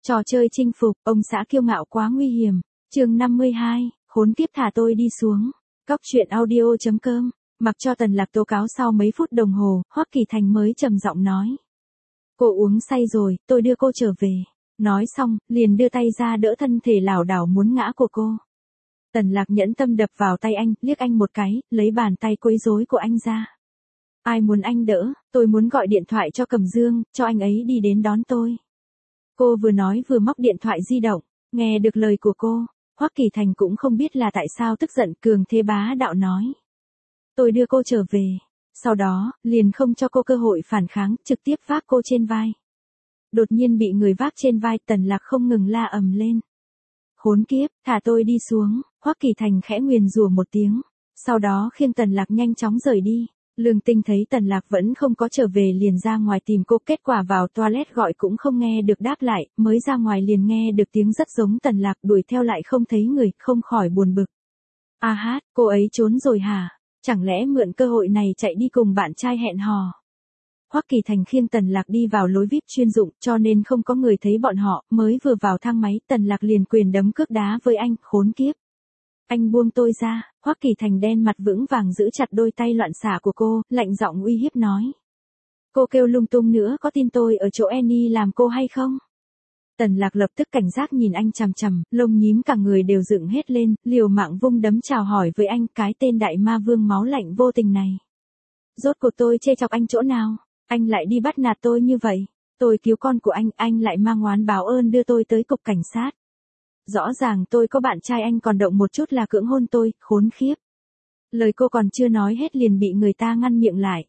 Trò chơi chinh phục, ông xã kiêu ngạo quá nguy hiểm. Chương 52, khốn kiếp thả tôi đi xuống. Cóc truyện audio.com. Mặc cho Tần Lạc tố cáo sau mấy phút đồng hồ, Hoắc Kỳ Thành mới trầm giọng nói. Cô uống say rồi, tôi đưa cô trở về. Nói xong, liền đưa tay ra đỡ thân thể lảo đảo muốn ngã của cô. Tần Lạc nhẫn tâm đập vào tay anh, liếc anh một cái, lấy bàn tay quấy rối của anh ra. Ai muốn anh đỡ, tôi muốn gọi điện thoại cho Cẩm Dương, cho anh ấy đi đến đón tôi. Cô vừa nói vừa móc điện thoại di động, nghe được lời của cô, Hoắc Kỳ Thành cũng không biết là tại sao tức giận cường thế bá đạo nói. Tôi đưa cô trở về, sau đó, liền không cho cô cơ hội phản kháng, trực tiếp vác cô trên vai. Đột nhiên bị người vác trên vai, Tần Lạc không ngừng la ầm lên. Khốn kiếp, thả tôi đi xuống, Hoắc Kỳ Thành khẽ nguyền rủa một tiếng, sau đó khiêng Tần Lạc nhanh chóng rời đi. Lương Tinh thấy Tần Lạc vẫn không có trở về liền ra ngoài tìm cô, kết quả vào toilet gọi cũng không nghe được đáp lại, mới ra ngoài liền nghe được tiếng rất giống Tần Lạc, đuổi theo lại không thấy người, không khỏi buồn bực. A hát, cô ấy trốn rồi hả? Chẳng lẽ mượn cơ hội này chạy đi cùng bạn trai hẹn hò? Hoắc Kỳ Thành khiêng Tần Lạc đi vào lối VIP chuyên dụng, cho nên không có người thấy bọn họ, mới vừa vào thang máy, Tần Lạc liền quyền đấm cước đá với anh, khốn kiếp. Anh buông tôi ra, Hoắc Kỳ Thành đen mặt vững vàng giữ chặt đôi tay loạn xả của cô, lạnh giọng uy hiếp nói. Cô kêu lung tung nữa có tin tôi ở chỗ Annie làm cô hay không? Tần Lạc lập tức cảnh giác nhìn anh chằm chằm, lông nhím cả người đều dựng hết lên, liều mạng vung đấm chào hỏi với anh, cái tên đại ma vương máu lạnh vô tình này. Rốt cuộc tôi chê chọc anh chỗ nào? Anh lại đi bắt nạt tôi như vậy. Tôi cứu con của anh lại mang oán báo ơn đưa tôi tới cục cảnh sát. Rõ ràng tôi có bạn trai anh còn động một chút là cưỡng hôn tôi, khốn khiếp. Lời cô còn chưa nói hết liền bị người ta ngăn miệng lại.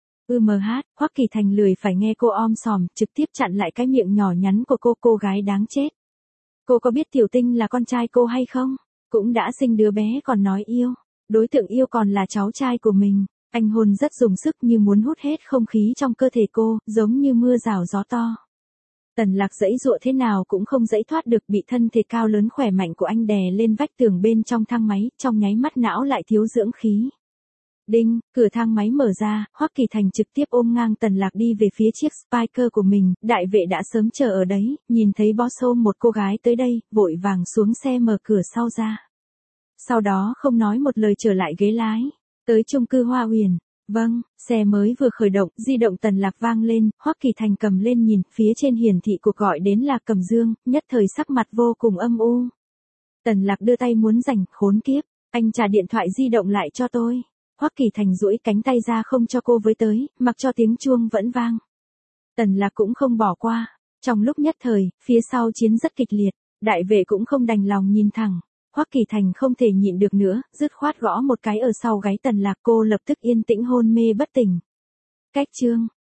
Hoắc Kỳ Thành lười phải nghe cô om sòm, trực tiếp chặn lại cái miệng nhỏ nhắn của cô gái đáng chết. Cô có biết Tiểu Tinh là con trai cô hay không? Cũng đã sinh đứa bé còn nói yêu. Đối tượng yêu còn là cháu trai của mình. Anh hôn rất dùng sức như muốn hút hết không khí trong cơ thể cô, giống như mưa rào gió to. Tần Lạc giãy giụa thế nào cũng không giãy thoát được, bị thân thể cao lớn khỏe mạnh của anh đè lên vách tường bên trong thang máy, trong nháy mắt não lại thiếu dưỡng khí. Đinh, cửa thang máy mở ra, Hoắc Kỳ Thành trực tiếp ôm ngang Tần Lạc đi về phía chiếc Spiker của mình, đại vệ đã sớm chờ ở đấy, nhìn thấy boss ôm một cô gái tới đây, vội vàng xuống xe mở cửa sau ra. Sau đó không nói một lời trở lại ghế lái, tới chung cư Hoa Huyền. Vâng, xe mới vừa khởi động, di động Tần Lạc vang lên, Hoắc Kỳ Thành cầm lên nhìn, phía trên hiển thị cuộc gọi đến là Cẩm Dương, nhất thời sắc mặt vô cùng âm u. Tần Lạc đưa tay muốn giành, khốn kiếp, anh trả điện thoại di động lại cho tôi. Hoắc Kỳ Thành duỗi cánh tay ra không cho cô với tới, mặc cho tiếng chuông vẫn vang. Tần Lạc cũng không bỏ qua, trong lúc nhất thời, phía sau chiến rất kịch liệt, đại vệ cũng không đành lòng nhìn thẳng. Hoắc Kỳ Thành không thể nhịn được nữa, dứt khoát gõ một cái ở sau gáy Tần Lạc, cô lập tức yên tĩnh hôn mê bất tỉnh. Cách chương